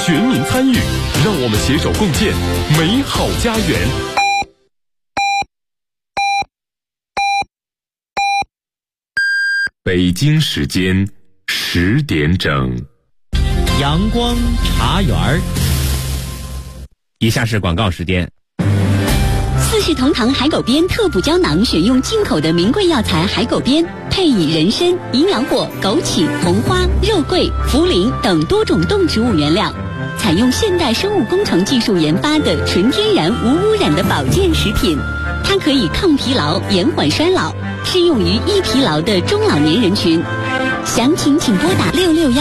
全民参与，让我们携手共建美好家园。北京时间10点整， 阳光茶园。以下是广告时间。 四世同堂海狗鞭特补胶囊，选用进口的名贵药材海狗鞭，配以人参、营养果、枸杞、红花、肉桂、茯苓等多种动植物原料，采用现代生物工程技术研发的纯天然无污染的保健食品。它可以抗疲劳、延缓衰老，适用于易疲劳的中老年人群。详情请拨打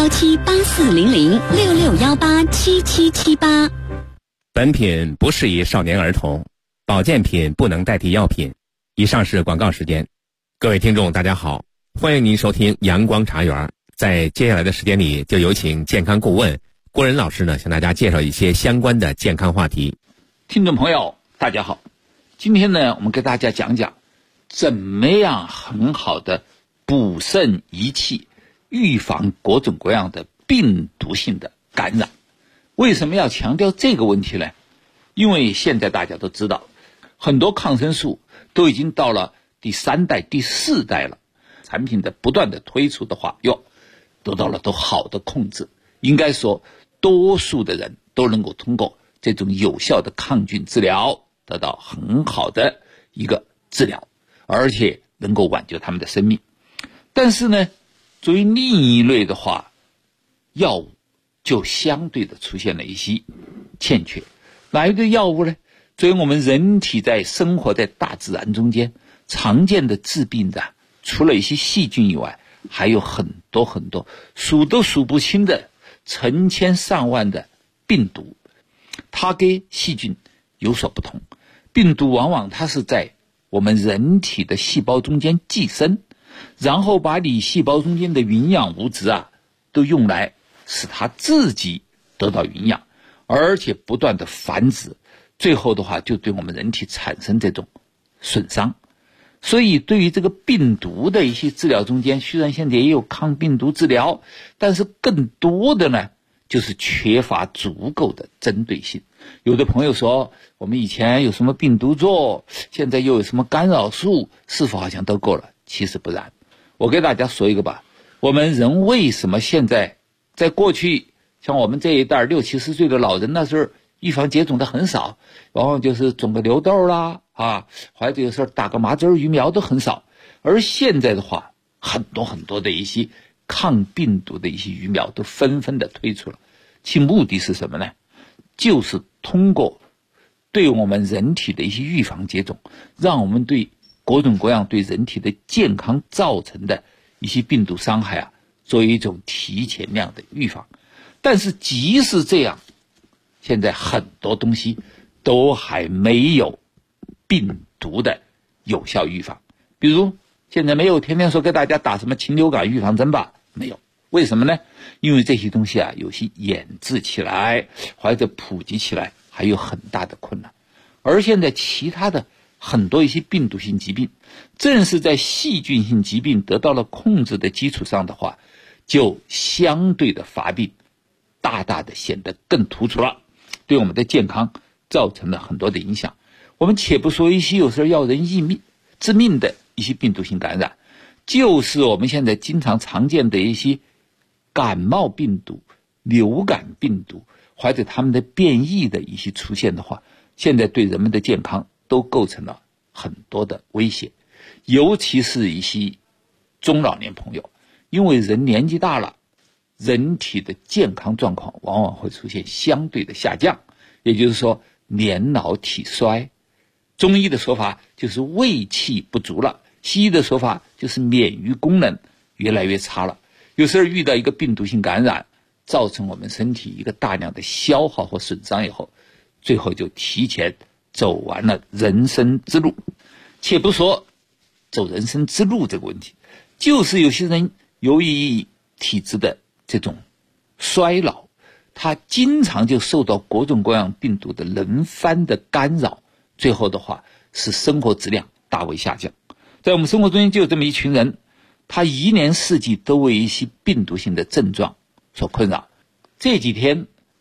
6617840066187778。 本品不适宜少年儿童，保健品不能代替药品。以上是广告时间。各位听众大家好，欢迎您收听阳光茶园。在接下来的时间里，就有请健康顾问郭仁老师呢，向大家介绍一些相关的健康话题。 听众朋友大家好，今天呢，我们给大家讲讲怎么样很好的补肾益气，预防各种各样的病毒性的感染。为什么要强调这个问题呢？因为现在大家都知道，很多抗生素都已经到了第3代、第4代了，产品的不断的推出的话，得到了都好的控制。应该说，多数的人都能够通过这种有效的抗菌治疗得到很好的一个治疗，而且能够挽救他们的生命。但是呢，作为另一类的话，药物就相对的出现了一些欠缺。哪一类药物呢？作为我们人体在生活在大自然中间常见的致病的，除了一些细菌以外，还有很多很多数都数不清的成千上万的病毒。它跟细菌有所不同，病毒往往它是在我们人体的细胞中间寄生，然后把你细胞中间的营养物质都用来使它自己得到营养，而且不断的繁殖，最后的话就对我们人体产生这种损伤。所以对于这个病毒的一些治疗中间，虽然现在也有抗病毒治疗，但是更多的呢就是缺乏足够的针对性。有的朋友说，我们以前有什么病毒做，现在又有什么干扰素，是否好像都够了？其实不然。我给大家说一个吧，我们人为什么现在在过去像我们这一代60、70岁的老人，那时候预防接种的很少，往往就是种个瘤痘啦或者有时候打个麻疹疫苗都很少。而现在的话，很多很多的一些抗病毒的一些疫苗都纷纷的推出了，其目的是什么呢？就是通过对我们人体的一些预防接种，让我们对各种各样对人体的健康造成的一些病毒伤害作为一种提前量的预防。但是即使这样，现在很多东西都还没有病毒的有效预防。比如现在没有天天说给大家打什么禽流感预防针吧，没有。为什么呢？因为这些东西有些研制起来或者普及起来还有很大的困难。而现在其他的很多一些病毒性疾病，正是在细菌性疾病得到了控制的基础上的话，就相对的发病大大的显得更突出了，对我们的健康造成了很多的影响。我们且不说一些有时候要人致命的一些病毒性感染，就是我们现在经常常见的一些感冒病毒、流感病毒或者它们的变异的一些出现的话，现在对人们的健康都构成了很多的威胁。尤其是一些中老年朋友，因为人年纪大了，人体的健康状况往往会出现相对的下降，也就是说年老体衰。中医的说法就是胃气不足了，西医的说法就是免疫功能越来越差了。有时候遇到一个病毒性感染，造成我们身体一个大量的消耗和损伤以后，最后就提前走完了人生之路。且不说走人生之路这个问题，就是有些人由于体质的这种衰老，他经常就受到各种各样病毒的轮番的干扰，最后的话使生活质量大为下降。在我们生活中间就有这么一群人，他一年四季都为一些病毒性的症状所困扰。这几天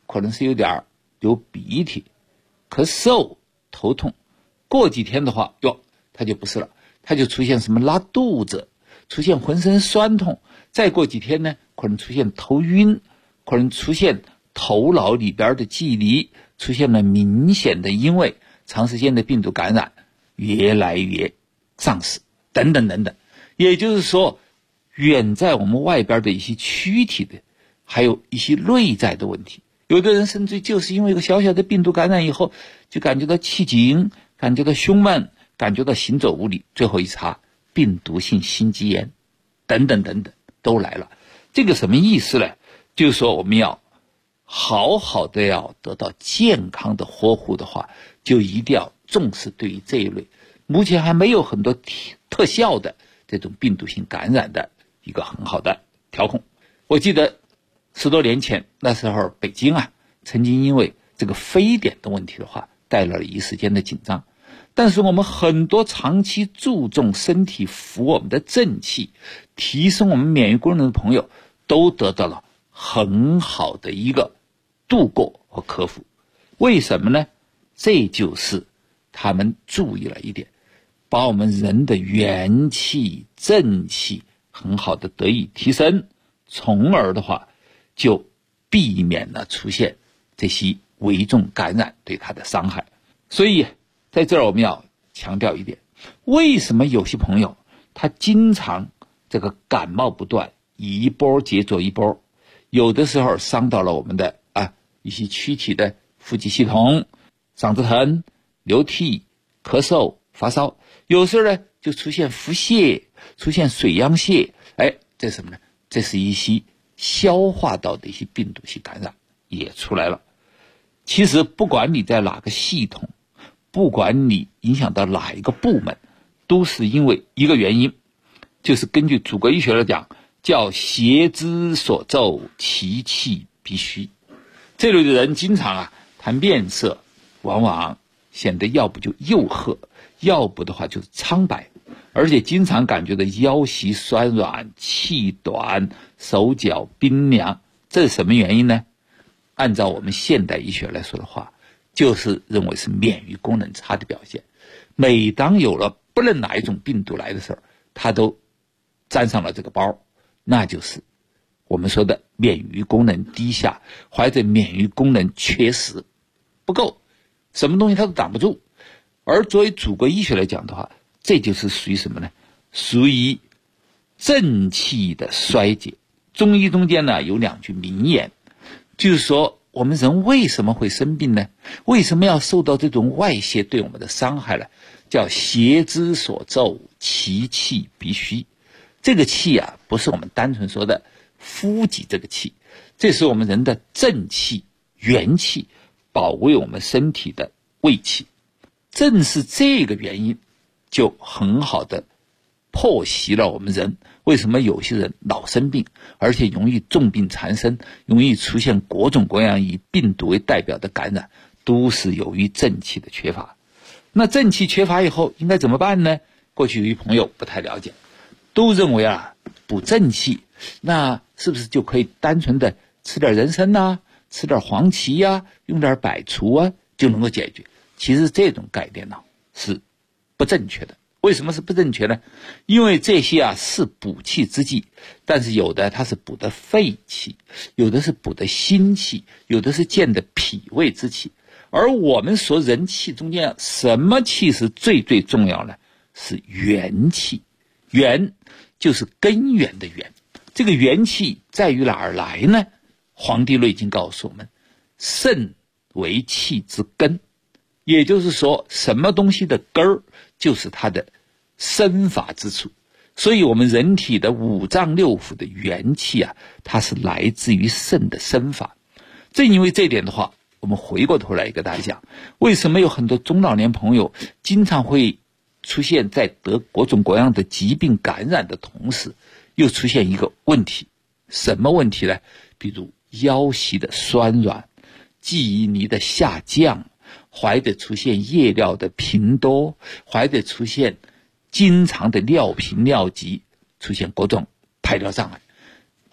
可能是有点流鼻涕、咳嗽、头痛，过几天的话它就不是了，它就出现什么拉肚子，出现浑身酸痛，再过几天呢，可能出现头晕，可能出现头脑里边的记忆力出现了明显的因为长时间的病毒感染越来越丧失等等等等。也就是说，远在我们外边的一些躯体的，还有一些内在的问题，有的人甚至就是因为一个小小的病毒感染以后，就感觉到气紧，感觉到胸闷，感觉到行走无力，最后一查病毒性心肌炎等等等等都来了。这个什么意思呢？就是说我们要好好的要得到健康的呵护的话，就一定要重视对于这一类目前还没有很多特效的这种病毒性感染的一个很好的调控。我记得10多年前，那时候北京曾经因为这个非典的问题的话带来了一时间的紧张，但是我们很多长期注重身体扶我们的正气，提升我们免疫功能的朋友都得到了很好的一个度过和克服。为什么呢？这就是他们注意了一点，把我们人的元气正气很好的得以提升，从而的话就避免了出现这些危重感染对他的伤害。所以在这儿我们要强调一点，为什么有些朋友他经常这个感冒不断，一波接着一波，有的时候伤到了我们的一些躯体的呼吸系统，嗓子疼、流涕、咳嗽、发烧，有时候呢就出现腹泻，出现水样泻，这是什么呢？这是一些消化道的一些病毒性感染也出来了。其实不管你在哪个系统，不管你影响到哪一个部门，都是因为一个原因，就是根据祖国医学来讲，叫邪之所奏，其气必虚。这类的人经常他面色往往显得要不就黝褐，要不的话就是苍白，而且经常感觉到腰膝酸软、气短、手脚冰凉。这是什么原因呢？按照我们现代医学来说的话，就是认为是免疫功能差的表现。每当有了不论哪一种病毒来的时候，它都沾上了这个包，那就是我们说的免疫功能低下，或者免疫功能缺失不够，什么东西它都挡不住。而作为祖国医学来讲的话，这就是属于什么呢？属于正气的衰竭。中医中间呢有2句名言，就是说我们人为什么会生病呢？为什么要受到这种外邪对我们的伤害呢？叫邪之所奏，其气必虚。这个气不是我们单纯说的呼吸这个气，这是我们人的正气、元气，保卫我们身体的卫气。正是这个原因，就很好的破袭了我们人为什么有些人老生病，而且容易重病缠身，容易出现各种各样以病毒为代表的感染，都是由于正气的缺乏。那正气缺乏以后应该怎么办呢？过去有些朋友不太了解，都认为补正气，那是不是就可以单纯的吃点人参吃点黄芪用点百除就能够解决？其实这种概念是不正确的。为什么是不正确呢？因为这些是补气之剂，但是有的它是补的肺气，有的是补的心气，有的是健的脾胃之气。而我们说人气中间什么气是最最重要呢？是元气。元就是根源的元。这个元气在于哪儿来呢？《黄帝内经》告诉我们，肾为气之根。也就是说，什么东西的根儿就是它的生发之处。所以我们人体的5脏6腑的元气它是来自于肾的生发。正因为这点的话，我们回过头来给大家讲，为什么有很多中老年朋友经常会出现在得各种各样的疾病感染的同时，又出现一个问题。什么问题呢？比如腰膝的酸软，记忆力的下降，或者出现夜尿的频多，或者出现经常的尿频尿急，出现各种排尿障碍，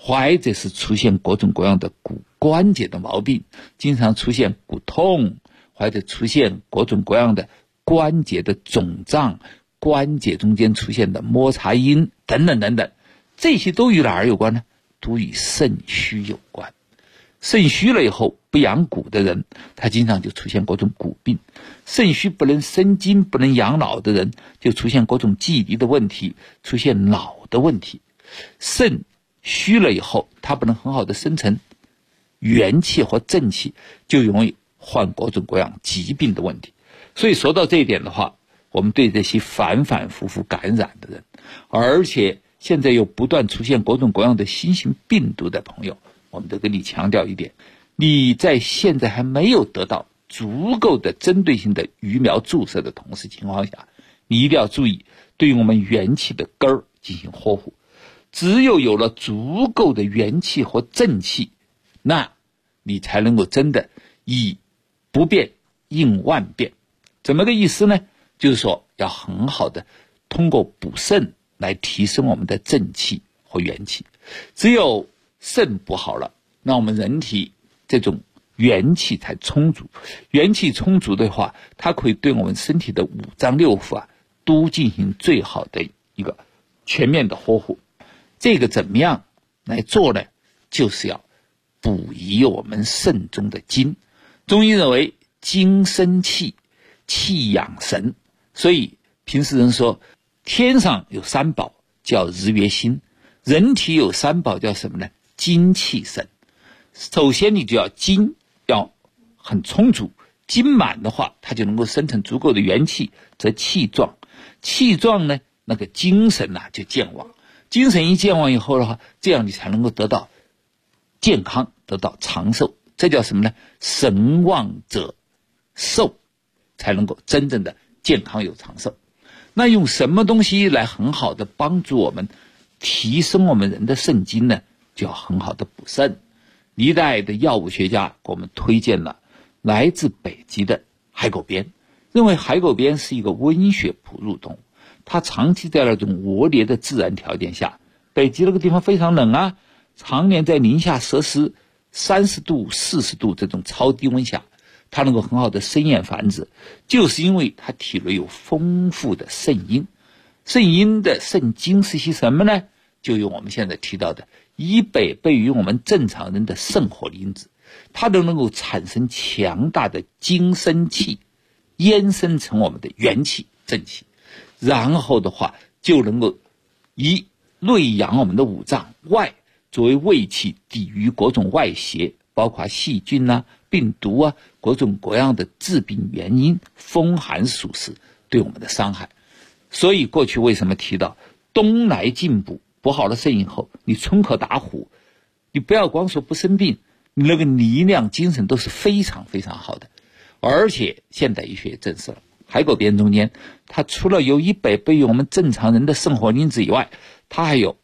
或者是出现各种各样的骨关节的毛病，经常出现骨痛，或者出现各种各样的关节的肿胀，关节中间出现的摩擦音等等等等，这些都与哪儿有关呢？都与肾虚有关。肾虚了以后不养骨的人，他经常就出现各种骨病。肾虚不能生津不能养脑的人，就出现各种记忆的问题，出现脑的问题。肾虚了以后，它不能很好的生成元气和正气，就容易患各种各样疾病的问题。所以说到这一点的话，我们对这些反反复复感染的人，而且现在又不断出现各种各样的新型病毒的朋友，我们都跟你强调一点，你在现在还没有得到足够的针对性的鱼苗注射的同时情况下，你一定要注意对于我们元气的根儿进行呵护。只有有了足够的元气和正气，那你才能够真的以不变应万变。怎么个意思呢？就是说要很好的通过补肾来提升我们的正气和元气。只有肾补好了，那我们人体这种元气才充足。元气充足的话，它可以对我们身体的五脏六腑都进行最好的一个全面的呵护。这个怎么样来做呢？就是要补益我们肾中的精。中医认为精生气，气养神，所以平时人说天上有三宝叫日月星，人体有三宝叫什么呢？精气神。首先你就要精要很充足，精满的话它就能够生成足够的元气，则气壮。气壮呢，那个精神就健旺。精神一健旺以后的话，这样你才能够得到健康，得到长寿。这叫什么呢？神旺者寿，才能够真正的健康有长寿。那用什么东西来很好的帮助我们提升我们人的肾精呢？就要很好的补肾。历代的药物学家给我们推荐了来自北极的海狗鞭，认为海狗鞭是一个温血哺乳动物，它长期在那种恶劣的自然条件下，北极那个地方非常冷啊，常年在零下摄氏30度、40度这种超低温下，它能够很好的生验繁殖，就是因为它体内有丰富的肾阴。肾阴的肾精是些什么呢？就有我们现在提到的100倍于我们正常人的肾活因子，它都能够产生强大的精生气，衍生成我们的元气正气，然后的话就能够以内养我们的五脏，外作为胃气抵御各种外邪，包括细菌病毒各种各样的致病原因，风寒暑湿对我们的伤害。所以过去为什么提到冬来进补，补好了肾以后，你春可打虎，你不要光说不生病，你那个力量精神都是非常非常好的。而且现代医学也证实了，海狗鞭中间它除了有100倍于我们正常人的肾活因子以外，它还有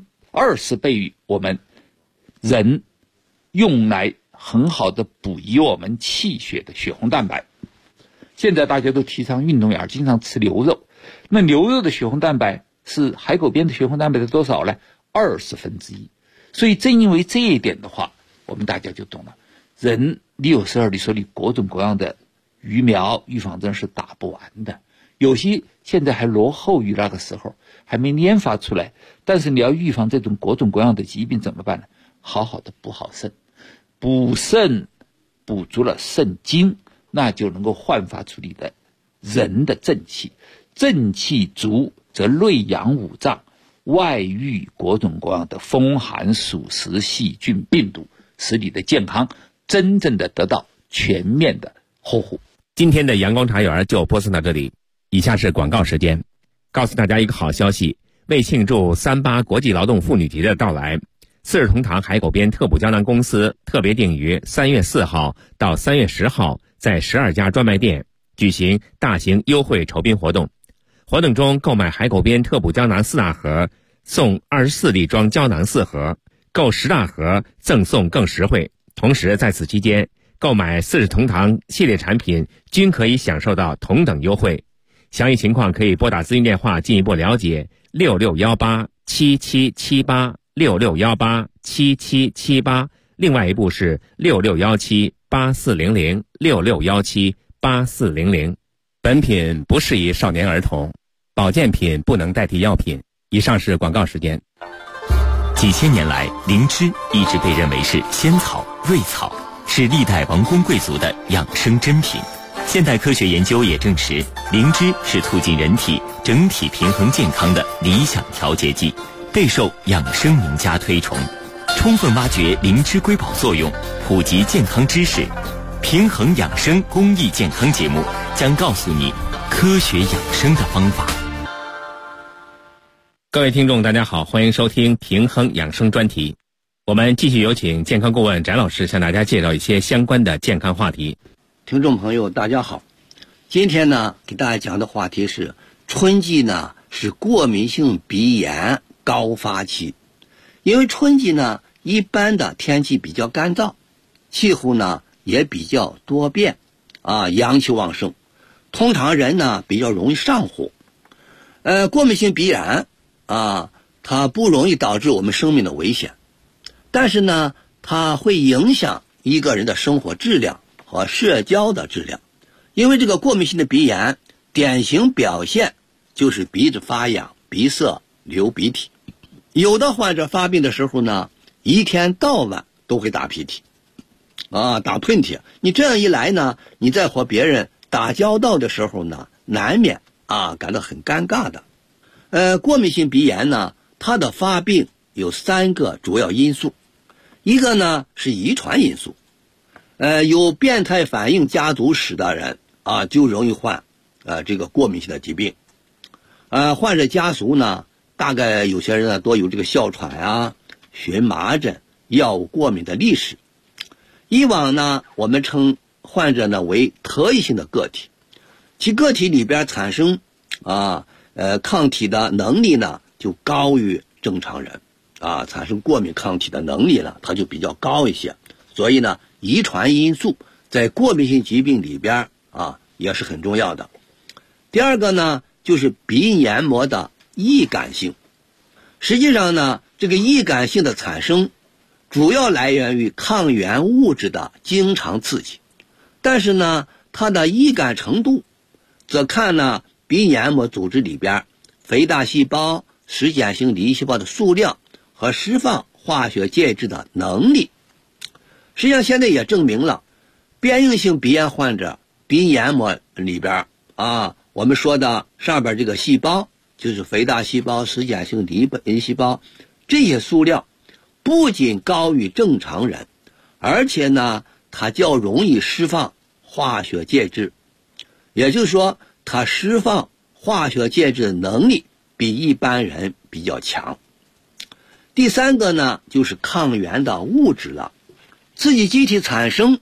20倍于我们人用来很好的补益我们气血的血红蛋白。现在大家都提倡运动员经常吃牛肉，那牛肉的血红蛋白是海狗鞭的血红蛋白的多少呢？1/20。所以正因为这一点的话，我们大家就懂了，人你有时候你说你各种各样的鱼苗预防针是打不完的，有些现在还落后于那个时候，还没研发出来。但是你要预防这种各种各样的疾病怎么办呢？好好的补好肾，补肾补足了肾精，那就能够焕发出你的人的正气。正气足则内养五脏，外御各种各样的风寒暑湿细菌病毒，使你的健康真正的得到全面的呵护。 今天的阳光茶园就播送到这里，以下是广告时间。告诉大家一个好消息，为庆祝38国际劳动妇女节的到来，四世同堂海狗鞭特补胶囊公司特别定于3月4号到3月10号在12家专卖店举行大型优惠酬宾活动。活动中购买海狗鞭特补胶囊4大盒送24粒装胶囊4盒，购10大盒赠送更实惠。同时在此期间购买四世同堂系列产品均可以享受到同等优惠。详细情况可以拨打咨询电话进一步了解，66187778，6618 7778，另外一部是66178400，66178400。本品不适宜少年儿童，保健品不能代替药品。以上是广告时间。 几千年来，灵芝一直被认为是仙草、瑞草，是历代王公贵族的养生珍品。现代科学研究也证实，灵芝是促进人体整体平衡健康的理想调节剂，备受养生名家推崇。充分挖掘灵芝瑰宝作用，普及健康知识，平衡养生公益健康节目将告诉你科学养生的方法。 各位听众大家好，欢迎收听平衡养生专题。我们继续有请健康顾问翟老师向大家介绍一些相关的健康话题。 听众朋友大家好，今天呢给大家讲的话题是春季呢是过敏性鼻炎高发期。因为春季呢一般的天气比较干燥，气候呢也比较多变阳气旺盛，通常人呢比较容易上火。过敏性鼻炎它不容易导致我们生命的危险，但是呢它会影响一个人的生活质量和社交的质量。因为这个过敏性的鼻炎典型表现就是鼻子发痒、鼻塞、流鼻涕。有的患者发病的时候呢，一天到晚都会打鼻涕打喷嚏。你这样一来呢，你在和别人打交道的时候呢，难免感到很尴尬的。过敏性鼻炎呢，它的发病有3个主要因素。一个呢是遗传因素，有变态反应家族史的人就容易患这个过敏性的疾病。患者家族呢，大概有些人呢多有这个哮喘荨麻疹、药物过敏的历史。以往呢，我们称患者呢为特异性的个体，其个体里边产生抗体的能力呢就高于正常人产生过敏抗体的能力呢它就比较高一些。所以呢，遗传因素在过敏性疾病里边也是很重要的。第二个呢，就是鼻黏膜的易感性。实际上呢，这个易感性的产生主要来源于抗原物质的经常刺激，但是呢，它的易感程度则看呢鼻黏膜组织里边肥大细胞、实碱性粒细胞的数量和释放化学介质的能力。实际上现在也证明了，变应性鼻炎患者鼻黏膜里边我们说的上边这个细胞，就是肥大细胞、实碱性粒细胞，这些数量不仅高于正常人，而且呢它较容易释放化学介质，也就是说它释放化学介质的能力比一般人比较强。第3个呢，就是抗原的物质了。刺激机体产生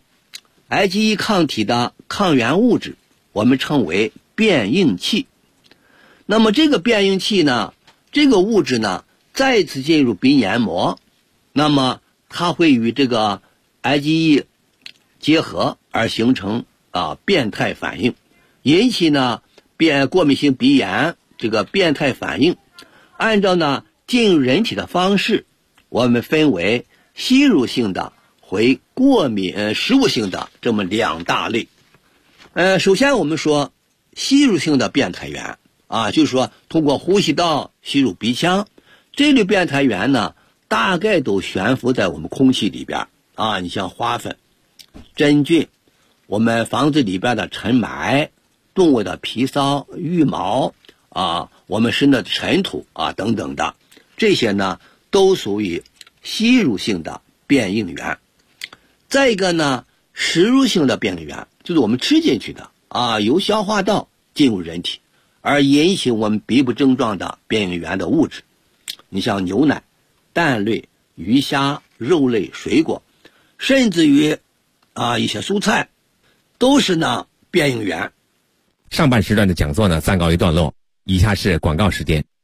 IgE 抗体的抗原物质，我们称为变应器。那么这个变应器呢，这个物质呢再次进入鼻黏膜，那么它会与这个 IgE 结合而形成变态反应，引起呢过敏性鼻炎这个变态反应。按照呢进入人体的方式，我们分为吸入性的和过敏食物性的这么2大类。首先我们说吸入性的变态源就是说通过呼吸道吸入鼻腔，这类变态源呢大概都悬浮在我们空气里边你像花粉、真菌、我们房子里边的尘霾、动物的皮梢、羽毛我们身的尘土等等的，这些呢都属于吸入性的变应源。再一个呢，食入性的变应源，就是我们吃进去的由消化道进入人体而引起我们鼻部症状的变应源的物质。你像牛奶、蛋类、鱼虾、肉类、水果，甚至于一些蔬菜，都是呢变应源。 上半时段的讲座呢暂告一段落，以下是广告时间。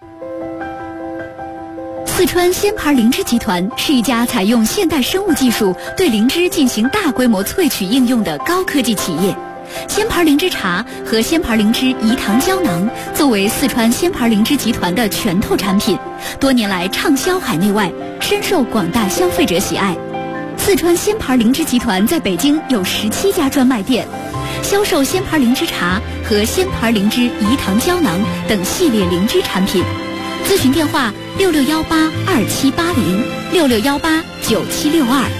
四川仙牌灵芝集团是一家采用现代生物技术对灵芝进行大规模萃取应用的高科技企业。 仙牌灵芝茶和仙牌灵芝饴糖胶囊作为四川仙牌灵芝集团的拳头产品，多年来畅销海内外，深受广大消费者喜爱。四川仙牌灵芝集团在北京有17家专卖店，销售仙牌灵芝茶和仙牌灵芝饴糖胶囊等系列灵芝产品。咨询电话6618278066189762。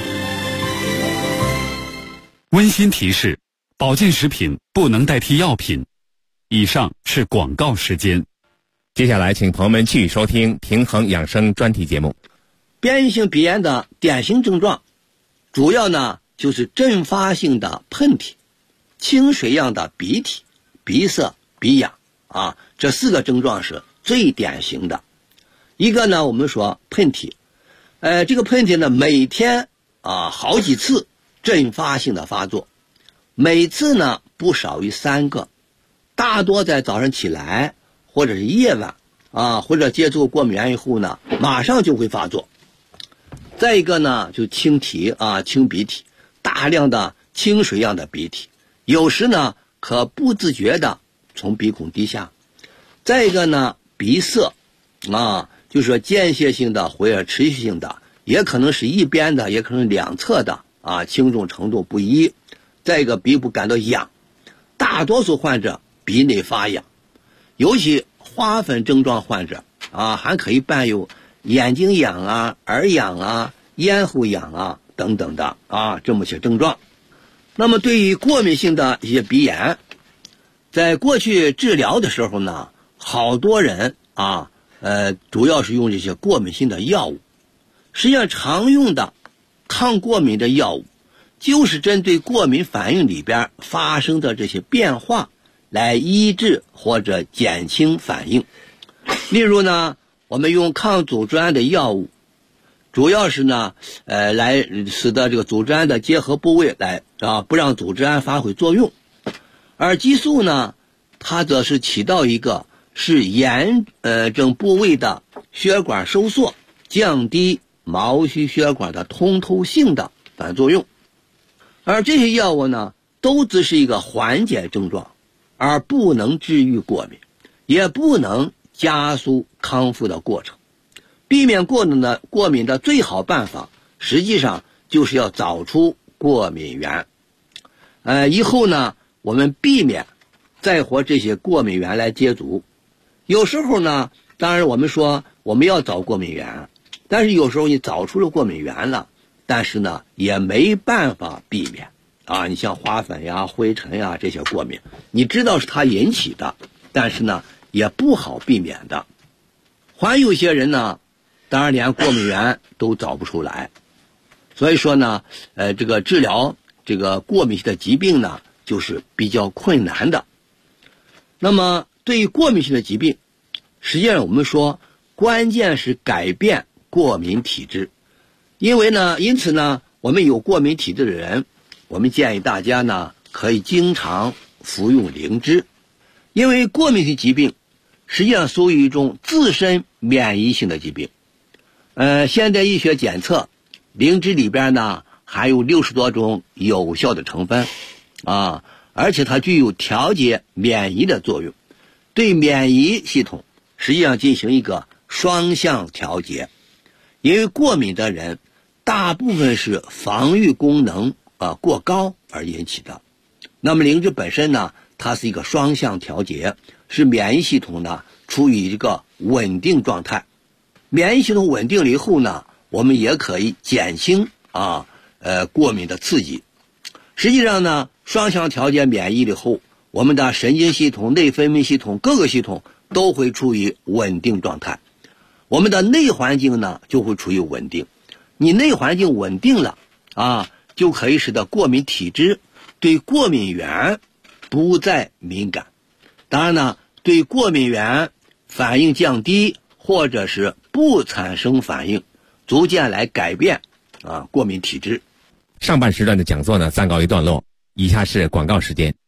温馨提示：保健食品不能代替药品。以上是广告时间。 接下来，请朋友们继续收听平衡养生专题节目。 变异性鼻炎的典型症状，主要呢就是阵发性的喷嚏、清水样的鼻涕、鼻塞、鼻痒啊，这4个症状是最典型的。一个呢，我们说喷嚏，这个喷嚏呢，每天好几次阵发性的发作，每次呢不少于3个，大多在早上起来或者是夜晚或者接触过敏源以后呢，马上就会发作。再一个呢，就清涕清鼻涕，大量的清水样的鼻涕，有时呢可不自觉的从鼻孔滴下。再一个呢，鼻塞就是说间歇性的或者持续性的，也可能是一边的，也可能两侧的轻重程度不一。再一个，鼻部感到痒，大多数患者鼻内发痒，尤其花粉症状患者还可以伴有眼睛痒耳痒咽喉痒等等的这么些症状。那么对于过敏性的一些鼻炎，在过去治疗的时候呢，好多人主要是用这些过敏性的药物。实际上常用的抗过敏的药物就是针对过敏反应里边发生的这些变化来医治或者减轻反应。例如呢，我们用抗组织胺的药物，主要是呢来使得这个组织胺的结合部位来不让组织胺发挥作用。而激素呢，它则是起到一个是炎症部位的血管收缩，降低毛细血管的通透性的反作用。而这些药物呢，都只是一个缓解症状，而不能治愈过敏，也不能加速康复的过程。避免过敏的最好办法，实际上就是要找出过敏源。以后呢，我们避免再和这些过敏源来接触。有时候呢，当然我们说我们要找过敏源，但是有时候你找出了过敏源了，但是呢也没办法避免你像花粉灰尘这些过敏，你知道是它引起的，但是呢也不好避免的。还有些人呢，当然连过敏源都找不出来，所以说呢这个治疗这个过敏性的疾病呢就是比较困难的。那么对于过敏性的疾病，实际上我们说关键是改变过敏体质。因此呢，我们有过敏体质的人，我们建议大家呢可以经常服用灵芝。因为过敏性疾病实际上属于一种自身免疫性的疾病。现代医学检测，灵芝里边呢含有60多种有效的成分而且它具有调节免疫的作用，对免疫系统实际上进行一个双向调节。因为过敏的人大部分是防御功能过高而引起的，那么灵芝本身呢，它是一个双向调节，使免疫系统呢处于一个稳定状态。免疫系统稳定了以后呢，我们也可以减轻过敏的刺激。实际上呢，双向调节免疫以后，我们的神经系统、内分泌系统各个系统都会处于稳定状态，我们的内环境呢就会处于稳定。你内环境稳定了就可以使得过敏体质对过敏源不再敏感。当然呢，对过敏源反应降低，或者是不产生反应，逐渐来改变过敏体质。 上半时段的讲座呢暂告一段落，以下是广告时间。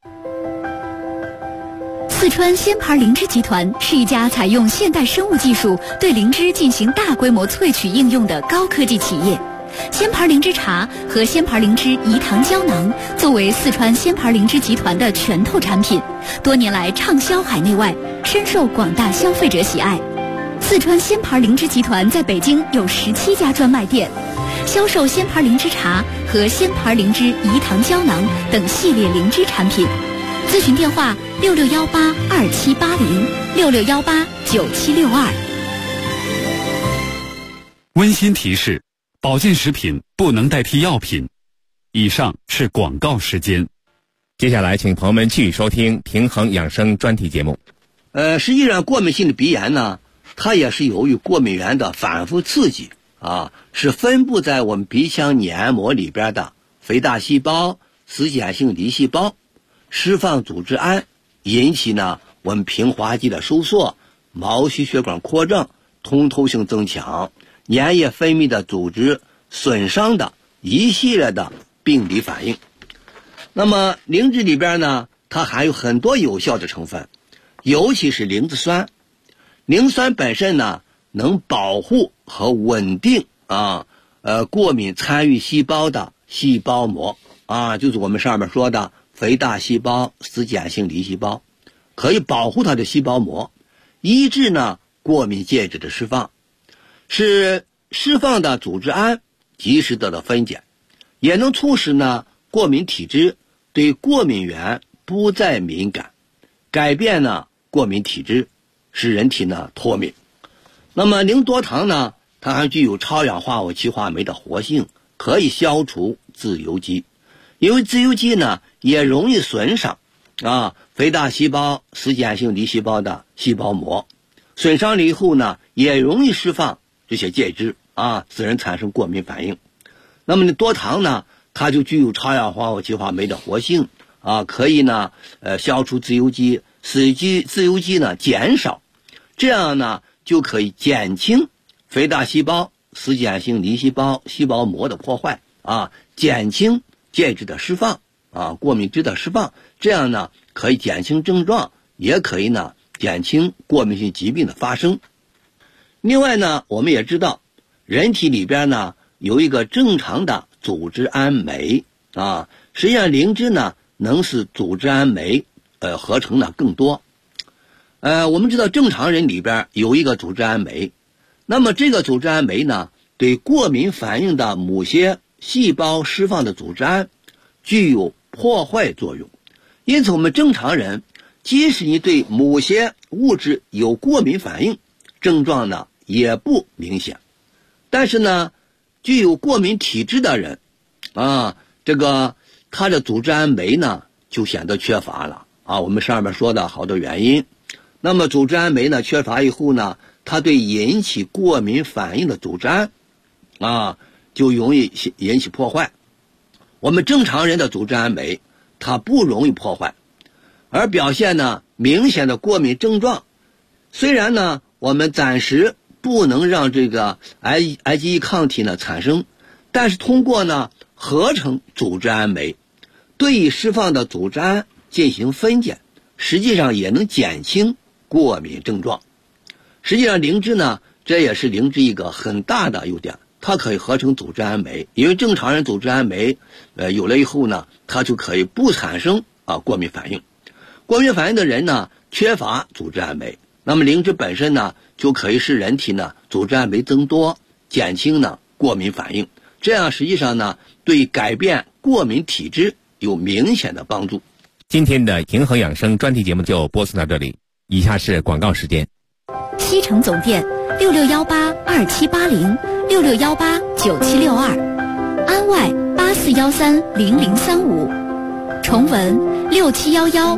四川仙牌灵芝集团是一家采用现代生物技术对灵芝进行大规模萃取应用的高科技企业。 仙牌灵芝茶和仙牌灵芝饴糖胶囊作为四川仙牌灵芝集团的拳头产品，多年来畅销海内外，深受广大消费者喜爱。四川仙牌灵芝集团在北京有17家专卖店，销售仙牌灵芝茶和仙牌灵芝饴糖胶囊等系列灵芝产品。咨询电话66182780，66189762。 温馨提示：保健食品不能代替药品。以上是广告时间。 接下来请朋友们继续收听平衡养生专题节目。 实际上过敏性的鼻炎呢，它也是由于过敏源的反复刺激是分布在我们鼻腔黏膜里边的肥大细胞、丝碱性梨细胞释放组织胺，引起呢我们平滑肌的收缩、毛细血管扩张、通透性增强、粘液分泌的组织损伤的一系列的病理反应。那么灵芝里边呢，它含有很多有效的成分，尤其是灵芝酸。灵酸本身呢，能保护和稳定过敏参与细胞的细胞膜就是我们上面说的肥大细胞、丝碱性梨细胞，可以保护它的细胞膜，抑制呢过敏介质的释放，使释放的组织胺及时得到分解，也能促使呢过敏体质对过敏源不再敏感，改变呢过敏体质，使人体呢脱敏。那么灵多糖呢，它还具有超氧化物歧化酶的活性，可以消除自由基。因为自由基呢也容易损伤肥大细胞、丝碱性梨细胞的细胞膜，损伤了以后呢也容易释放这些介质使人产生过敏反应。那么多糖呢，它就具有超氧化物歧化酶的活性可以呢消除自由基，使自由基呢减少，这样呢就可以减轻肥大细胞、丝碱性梨细胞细胞膜的破坏减轻介质的释放过敏质的释放，这样呢可以减轻症状，也可以呢减轻过敏性疾病的发生。另外呢，我们也知道人体里边呢有一个正常的组织胺酶实际上灵芝呢能使组织胺酶合成的更多。我们知道正常人里边有一个组织胺酶，那么这个组织胺酶呢对过敏反应的某些细胞释放的组织胺具有破坏作用，因此我们正常人即使你对某些物质有过敏反应，症状呢也不明显，但是呢具有过敏体质的人它的组织胺酶呢就显得缺乏了我们上面说的好多原因。那么组织胺酶呢缺乏以后呢，它对引起过敏反应的组织胺就容易引起破坏。我们正常人的组织胺酶它不容易破坏，而表现呢明显的过敏症状，虽然呢我们暂时不能让这个 IgE 抗体呢产生，但是通过呢合成组织胺酶对已释放的组织胺进行分解，实际上也能减轻过敏症状。实际上灵芝呢，这也是灵芝一个很大的优点，它可以合成组织胺酶，因为正常人组织胺酶有了以后呢，它就可以不产生过敏反应。过敏反应的人呢缺乏组织胺酶，那么灵芝本身呢就可以使人体呢组织胺酶增多，减轻呢过敏反应，这样实际上呢对改变过敏体质有明显的帮助。 今天的平衡养生专题节目就播送到这里，以下是广告时间。 西城总店66182780，66189762，安外84130035，重文6711